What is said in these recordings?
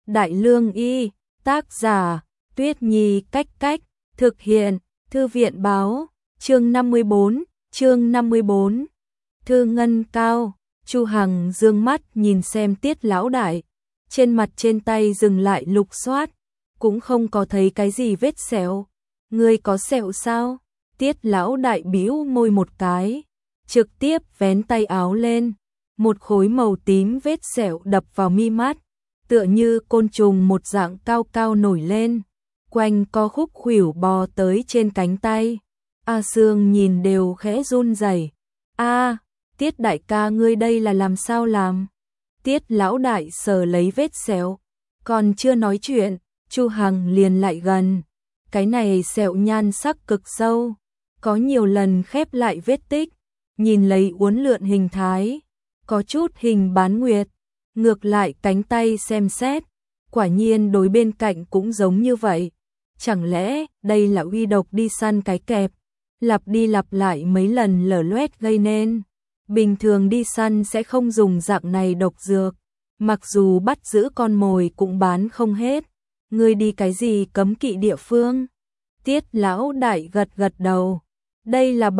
Đại Lương Y, tác giả, Tuyết Nhi Cách Cách, thực hiện, Thư viện báo, chương 54, Thư ngân cao, Chu Hằng dương mắt nhìn xem Tiết lão đại, trên mặt trên tay dừng lại lục soát, cũng không có thấy cái gì vết sẹo. Ngươi có sẹo sao? Tiết lão đại bĩu môi một cái, trực tiếp vén tay áo lên, một khối màu tím vết sẹo đập vào mi mắt, tựa như côn trùng một dạng cao cao nổi lên, quanh co khúc khuỷu bò tới trên cánh tay. A Sương nhìn đều khẽ run rẩy. A, Tiết đại ca ngươi đây là làm sao làm? Tiết lão đại sờ lấy vết sẹo, còn chưa nói chuyện, Chu Hằng liền lại gần. Cái này sẹo nhan sắc cực sâu, có nhiều lần khép lại vết tích, nhìn lấy uốn lượn hình thái, có chút hình bán nguyệt. Ngược lại cánh tay xem xét, quả nhiên đối bên cạnh cũng giống như vậy. Chẳng lẽ đây là uy độc đi săn cái kẹp, lặp đi lặp lại mấy lần lở loét gây nên. Bình thường đi săn sẽ không dùng dạng này độc dược, mặc dù bắt giữ con mồi cũng bán không hết. Ngươi đi cái gì cấm kỵ địa phương? Tiết lão đại gật gật đầu. Đây là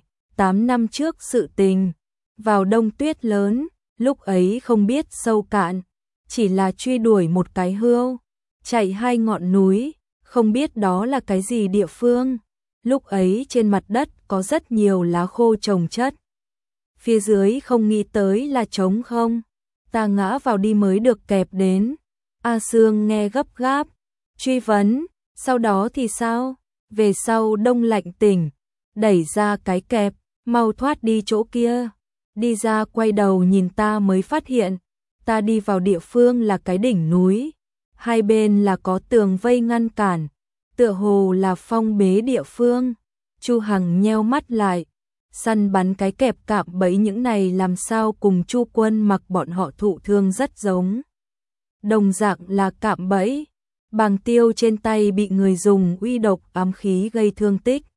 7-8 năm trước sự tình. Vào đông tuyết lớn, lúc ấy không biết sâu cạn, chỉ là truy đuổi một cái hươu, chạy 2 ngọn núi, không biết đó là cái gì địa phương. Lúc ấy trên mặt đất có rất nhiều lá khô chồng chất. Phía dưới không nghĩ tới là trống không, ta ngã vào đi mới được kẹp đến. A Sương nghe gấp gáp, truy vấn, sau đó thì sao? Về sau đông lạnh tỉnh, đẩy ra cái kẹp, mau thoát đi chỗ kia. Đi ra quay đầu nhìn ta mới phát hiện, ta đi vào địa phương là cái đỉnh núi, hai bên là có tường vây ngăn cản, tựa hồ là phong bế địa phương. Chu Hằng nheo mắt lại, săn bắn cái kẹp cạm bẫy những này làm sao cùng Chu Quân Mặc bọn họ thụ thương rất giống. Đồng dạng là cạm bẫy, bàng tiêu trên tay bị người dùng uy độc ám khí gây thương tích.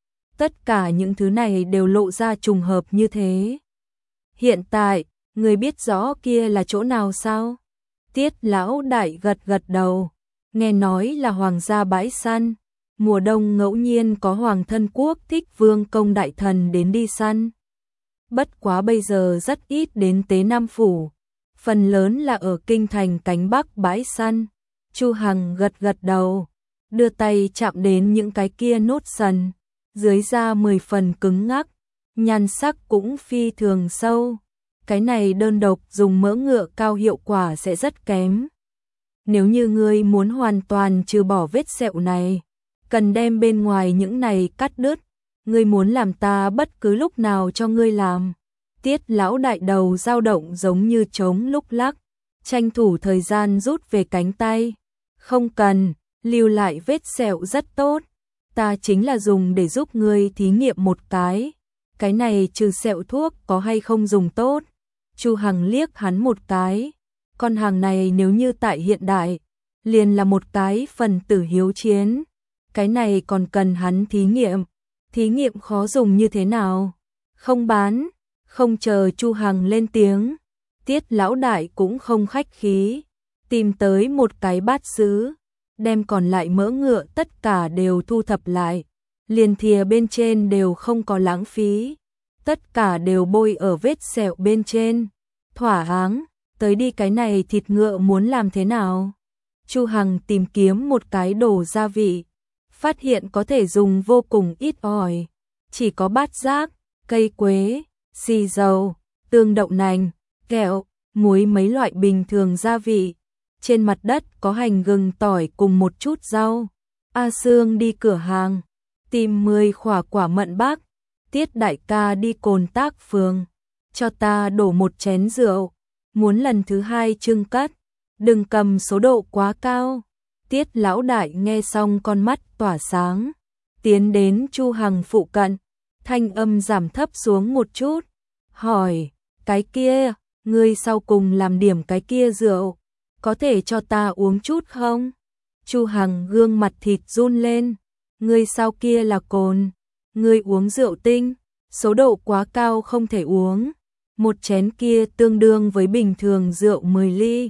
Tất cả những thứ này đều lộ ra trùng hợp như thế. Hiện tại, người biết rõ kia là chỗ nào sao? Tiết lão đại gật gật đầu, nghe nói là hoàng gia bãi săn, mùa đông ngẫu nhiên có hoàng thân quốc thích vương công đại thần đến đi săn. Bất quá bây giờ rất ít đến Tế Nam Phủ, phần lớn là ở kinh thành cánh bắc bãi săn. Chu Hằng gật gật đầu, đưa tay chạm đến những cái kia nốt sần, dưới da 10 phần cứng ngắc, nhan sắc cũng phi thường sâu. Cái này đơn độc dùng mỡ ngựa cao hiệu quả sẽ rất kém. Nếu như ngươi muốn hoàn toàn trừ bỏ vết sẹo này, cần đem bên ngoài những này cắt đứt. Ngươi muốn làm ta bất cứ lúc nào cho ngươi làm. Tiết lão đại đầu dao động giống như trống lúc lắc, tranh thủ thời gian rút về cánh tay. Không cần, lưu lại vết sẹo rất tốt. Ta chính là dùng để giúp ngươi thí nghiệm một cái. Cái này trừ sẹo thuốc có hay không dùng tốt? Chu Hằng liếc hắn một cái. Con hàng này nếu như tại hiện đại, liền là một cái phần tử hiếu chiến. Cái này còn cần hắn thí nghiệm. Thí nghiệm khó dùng như thế nào? Không bán. Không chờ Chu Hằng lên tiếng, Tiết lão đại cũng không khách khí, tìm tới một cái bát sứ, đem còn lại mỡ ngựa tất cả đều thu thập lại, liền thìa bên trên đều không có lãng phí, tất cả đều bôi ở vết sẹo bên trên. Thỏa áng, tới đi, cái này thịt ngựa muốn làm thế nào? Chu Hằng tìm kiếm một cái đồ gia vị, phát hiện có thể dùng vô cùng ít ỏi, chỉ có bát giác, cây quế, xì dầu, tương đậu nành, kẹo, muối, mấy loại bình thường gia vị. Trên mặt đất có hành gừng tỏi cùng một chút rau. A Sương đi cửa hàng, tìm 10 quả mận bác. Tiết đại ca đi Cồn Tác Phường, cho ta đổ một chén rượu, muốn lần thứ 2 trưng cất, đừng cầm số độ quá cao. Tiết lão đại nghe xong con mắt tỏa sáng, tiến đến Chu Hằng phụ cận, thanh âm giảm thấp xuống một chút, hỏi, cái kia, ngươi sau cùng làm điểm cái kia rượu, có thể cho ta uống chút không? Chu Hằng gương mặt thịt run lên, ngươi sau kia là cồn, ngươi uống rượu tinh, số độ quá cao không thể uống, một chén kia tương đương với bình thường rượu 10 ly,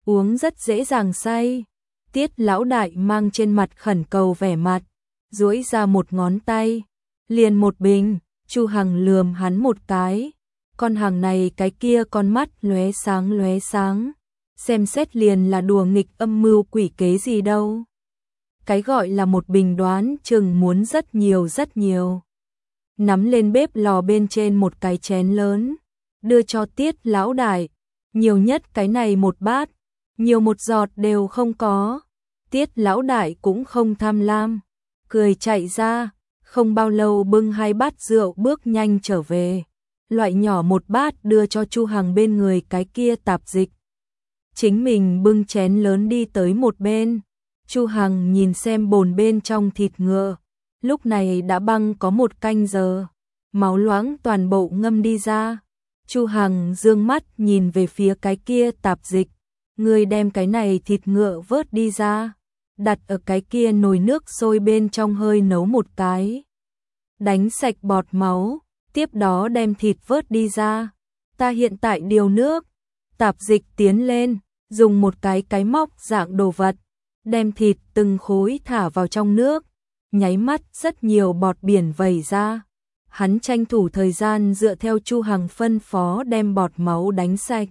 uống rất dễ dàng say. Tiết lão đại mang trên mặt khẩn cầu vẻ mặt, duỗi ra một ngón tay, liền một bình. Chu Hằng lườm hắn một cái, con hàng này cái kia con mắt lóe sáng, xem xét liền là đùa nghịch âm mưu quỷ kế gì đâu. Cái gọi là một bình đoán chừng muốn rất nhiều. Nắm lên bếp lò bên trên một cái chén lớn, đưa cho Tiết lão đại, nhiều nhất cái này một bát, nhiều một giọt đều không có. Tiết lão đại cũng không tham lam, cười chạy ra, không bao lâu bưng 2 bát rượu bước nhanh trở về, loại nhỏ một bát đưa cho Chu Hằng bên người cái kia tạp dịch. Chính mình bưng chén lớn đi tới một bên, Chu Hằng nhìn xem bồn bên trong thịt ngựa, lúc này đã băng có 1 canh giờ, máu loãng toàn bộ ngâm đi ra. Chu Hằng dương mắt nhìn về phía cái kia tạp dịch, người đem cái này thịt ngựa vớt đi ra, đặt ở cái kia nồi nước sôi bên trong hơi nấu một cái, đánh sạch bọt máu, tiếp đó đem thịt vớt đi ra. Ta hiện tại điều nước. Tạp dịch tiến lên, dùng một cái móc dạng đồ vật, đem thịt từng khối thả vào trong nước, nháy mắt rất nhiều bọt biển vẩy ra. Hắn tranh thủ thời gian dựa theo Chu Hằng phân phó đem bọt máu đánh sạch.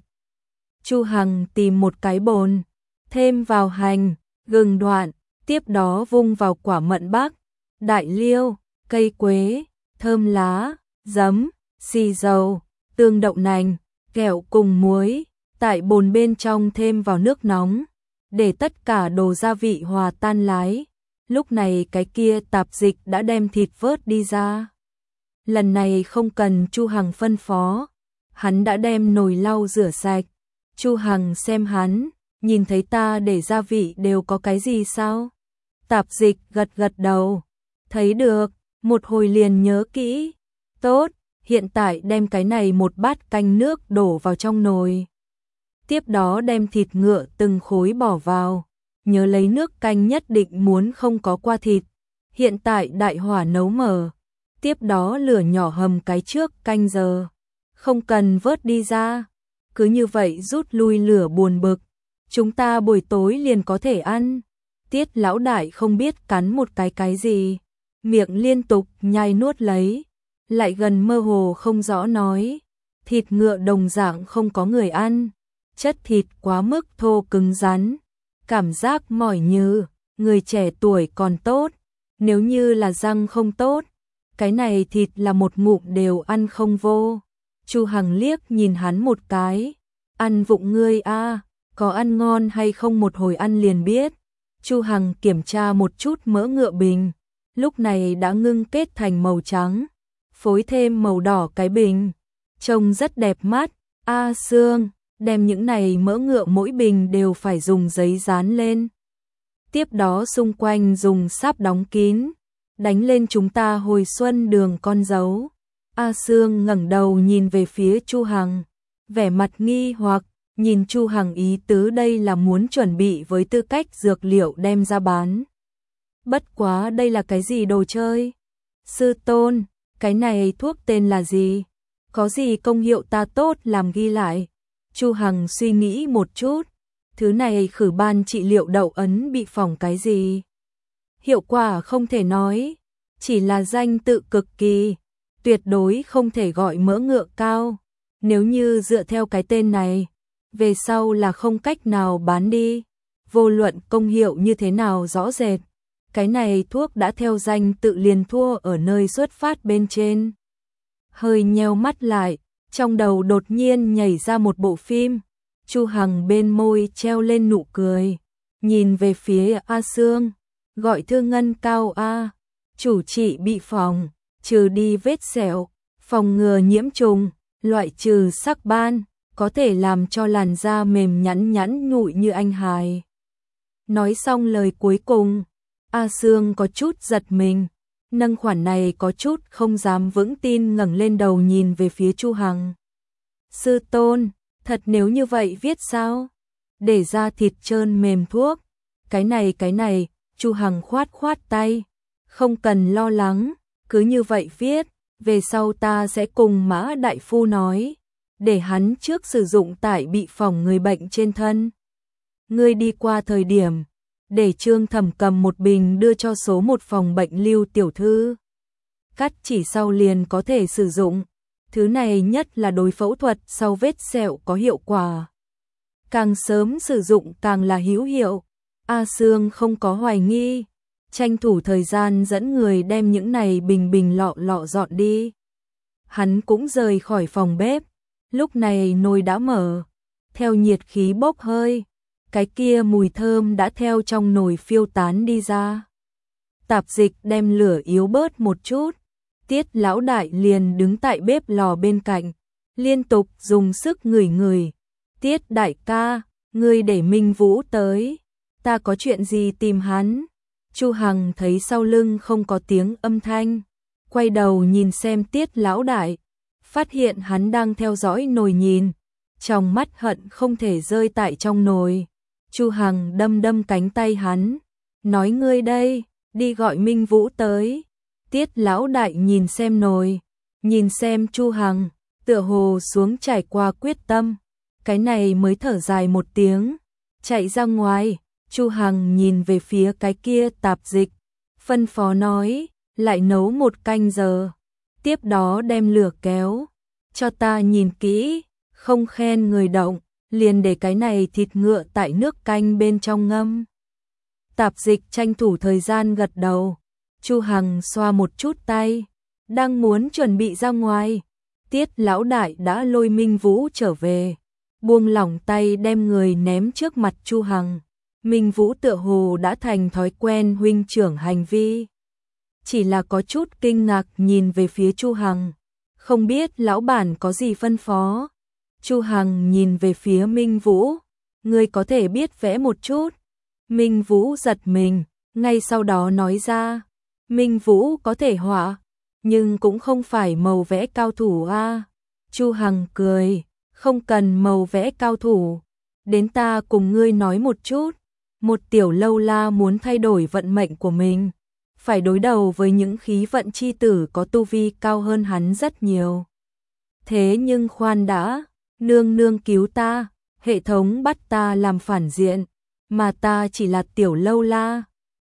Chu Hằng tìm một cái bồn, thêm vào hành, gừng đoạn, tiếp đó vung vào quả mận bắc, đại liêu, cây quế, thơm lá, giấm, xì dầu, tương đậu nành, kẹo cùng muối, tại bồn bên trong thêm vào nước nóng, để tất cả đồ gia vị hòa tan lái. Lúc này cái kia tạp dịch đã đem thịt vớt đi ra. Lần này không cần Chu Hằng phân phó, hắn đã đem nồi lau rửa sạch. Chu Hằng xem hắn, nhìn thấy ta để gia vị đều có cái gì sao? Tạp dịch gật đầu, thấy được, một hồi liền nhớ kỹ. Tốt, hiện tại đem cái này một bát canh nước đổ vào trong nồi. Tiếp đó đem thịt ngựa từng khối bỏ vào, nhớ lấy nước canh nhất định muốn không có qua thịt. Hiện tại đại hỏa nấu mở, tiếp đó lửa nhỏ hầm cái trước canh giờ, không cần vớt đi ra, cứ như vậy rút lui lửa buồn bực, chúng ta buổi tối liền có thể ăn. Tiết lão đại không biết cắn một cái gì, miệng liên tục nhai nuốt lấy, lại gần mơ hồ không rõ nói, thịt ngựa đồng dạng không có người ăn, chất thịt quá mức thô cứng rắn, cảm giác mỏi như, người trẻ tuổi còn tốt, nếu như là răng không tốt, cái này thịt là một ngụm đều ăn không vô. Chu Hằng liếc nhìn hắn một cái, ăn vụng ngươi a, có ăn ngon hay không một hồi ăn liền biết. Chu Hằng kiểm tra một chút mỡ ngựa bình, lúc này đã ngưng kết thành màu trắng, phối thêm màu đỏ cái bình, trông rất đẹp mắt. A Sương, đem những này mỡ ngựa mỗi bình đều phải dùng giấy dán lên. Tiếp đó xung quanh dùng sáp đóng kín, đánh lên chúng ta hồi xuân đường con dấu. A Sương ngẩng đầu nhìn về phía Chu Hằng, vẻ mặt nghi hoặc, nhìn Chu Hằng ý tứ đây là muốn chuẩn bị với tư cách dược liệu đem ra bán. Bất quá đây là cái gì đồ chơi? Sư tôn, cái này thuốc tên là gì? Có gì công hiệu ta tốt làm ghi lại. Chu Hằng suy nghĩ một chút, thứ này khử ban trị liệu đậu ấn bị phỏng cái gì? Hiệu quả không thể nói, chỉ là danh tự cực kỳ, tuyệt đối không thể gọi mỡ ngựa cao. Nếu như dựa theo cái tên này, về sau là không cách nào bán đi, vô luận công hiệu như thế nào rõ rệt. Cái này thuốc đã theo danh tự liền thua ở nơi xuất phát bên trên. Hơi nheo mắt lại, trong đầu đột nhiên nhảy ra một bộ phim. Chu Hằng bên môi treo lên nụ cười, nhìn về phía A Sương, gọi Thư Ngân Cao A, chủ trị bị phòng, trừ đi vết sẹo, phòng ngừa nhiễm trùng, loại trừ sắc ban, có thể làm cho làn da mềm nhẵn nhụi như anh hài. Nói xong lời cuối cùng, A Sương có chút giật mình, nâng khoản này có chút không dám vững tin ngẩng lên đầu nhìn về phía Chu Hằng. Sư tôn, thật nếu như vậy viết sao? Để ra thịt trơn mềm thuốc. Cái này, Chu Hằng khoát tay. Không cần lo lắng, cứ như vậy viết, về sau ta sẽ cùng Mã đại phu nói, để hắn trước sử dụng tại bị phỏng người bệnh trên thân. ngươi đi qua thời điểm, để Trương Thẩm cầm một bình đưa cho số một phòng bệnh Lưu tiểu thư. Cắt chỉ sau liền có thể sử dụng, thứ này nhất là đối phẫu thuật sau vết sẹo có hiệu quả. Càng sớm sử dụng càng là hữu hiệu. A Sương không có hoài nghi, tranh thủ thời gian dẫn người đem những này bình bình lọ lọ dọn đi. Hắn cũng rời khỏi phòng bếp, lúc này nồi đã mở, theo nhiệt khí bốc hơi, cái kia mùi thơm đã theo trong nồi phiêu tán đi ra. Tạp Dịch đem lửa yếu bớt một chút, Tiết lão đại liền đứng tại bếp lò bên cạnh, liên tục dùng sức ngửi ngửi. Tiết đại ca, ngươi để Minh Vũ tới, ta có chuyện gì tìm hắn. Chu Hằng thấy sau lưng không có tiếng âm thanh, quay đầu nhìn xem Tiết lão đại, phát hiện hắn đang theo dõi nồi nhìn, trong mắt hận không thể rơi tại trong nồi. Chu Hằng đâm đâm cánh tay hắn, nói ngươi đây, đi gọi Minh Vũ tới. Tiết lão đại nhìn xem nồi, nhìn xem Chu Hằng, tựa hồ xuống trải qua quyết tâm, cái này mới thở dài một tiếng, chạy ra ngoài. Chu Hằng nhìn về phía cái kia Tạp Dịch, phân phó nói, lại nấu 1 canh giờ, tiếp đó đem lửa kéo, cho ta nhìn kỹ, không khen người động, liền để cái này thịt ngựa tại nước canh bên trong ngâm. Tạp Dịch tranh thủ thời gian gật đầu. Chu Hằng xoa một chút tay, đang muốn chuẩn bị ra ngoài, Tiết lão đại đã lôi Minh Vũ trở về, buông lỏng tay đem người ném trước mặt Chu Hằng. Minh Vũ tựa hồ đã thành thói quen huynh trưởng hành vi, chỉ là có chút kinh ngạc nhìn về phía Chu Hằng, không biết lão bản có gì phân phó. Chu Hằng nhìn về phía Minh Vũ, ngươi có thể biết vẽ một chút. Minh Vũ giật mình, ngay sau đó nói ra, Minh Vũ có thể họa, nhưng cũng không phải màu vẽ cao thủ a. Chu Hằng cười, không cần màu vẽ cao thủ, đến ta cùng ngươi nói một chút. Một tiểu lâu la muốn thay đổi vận mệnh của mình, phải đối đầu với những khí vận chi tử có tu vi cao hơn hắn rất nhiều. Thế nhưng khoan đã, nương nương cứu ta, hệ thống bắt ta làm phản diện, mà ta chỉ là tiểu lâu la,